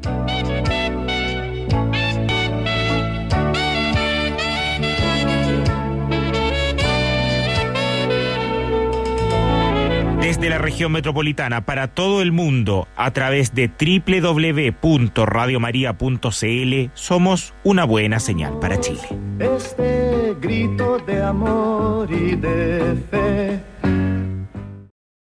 Desde la región metropolitana para todo el mundo a través de www.radiomaria.cl somos una buena señal para Chile. Este grito de amor y de fe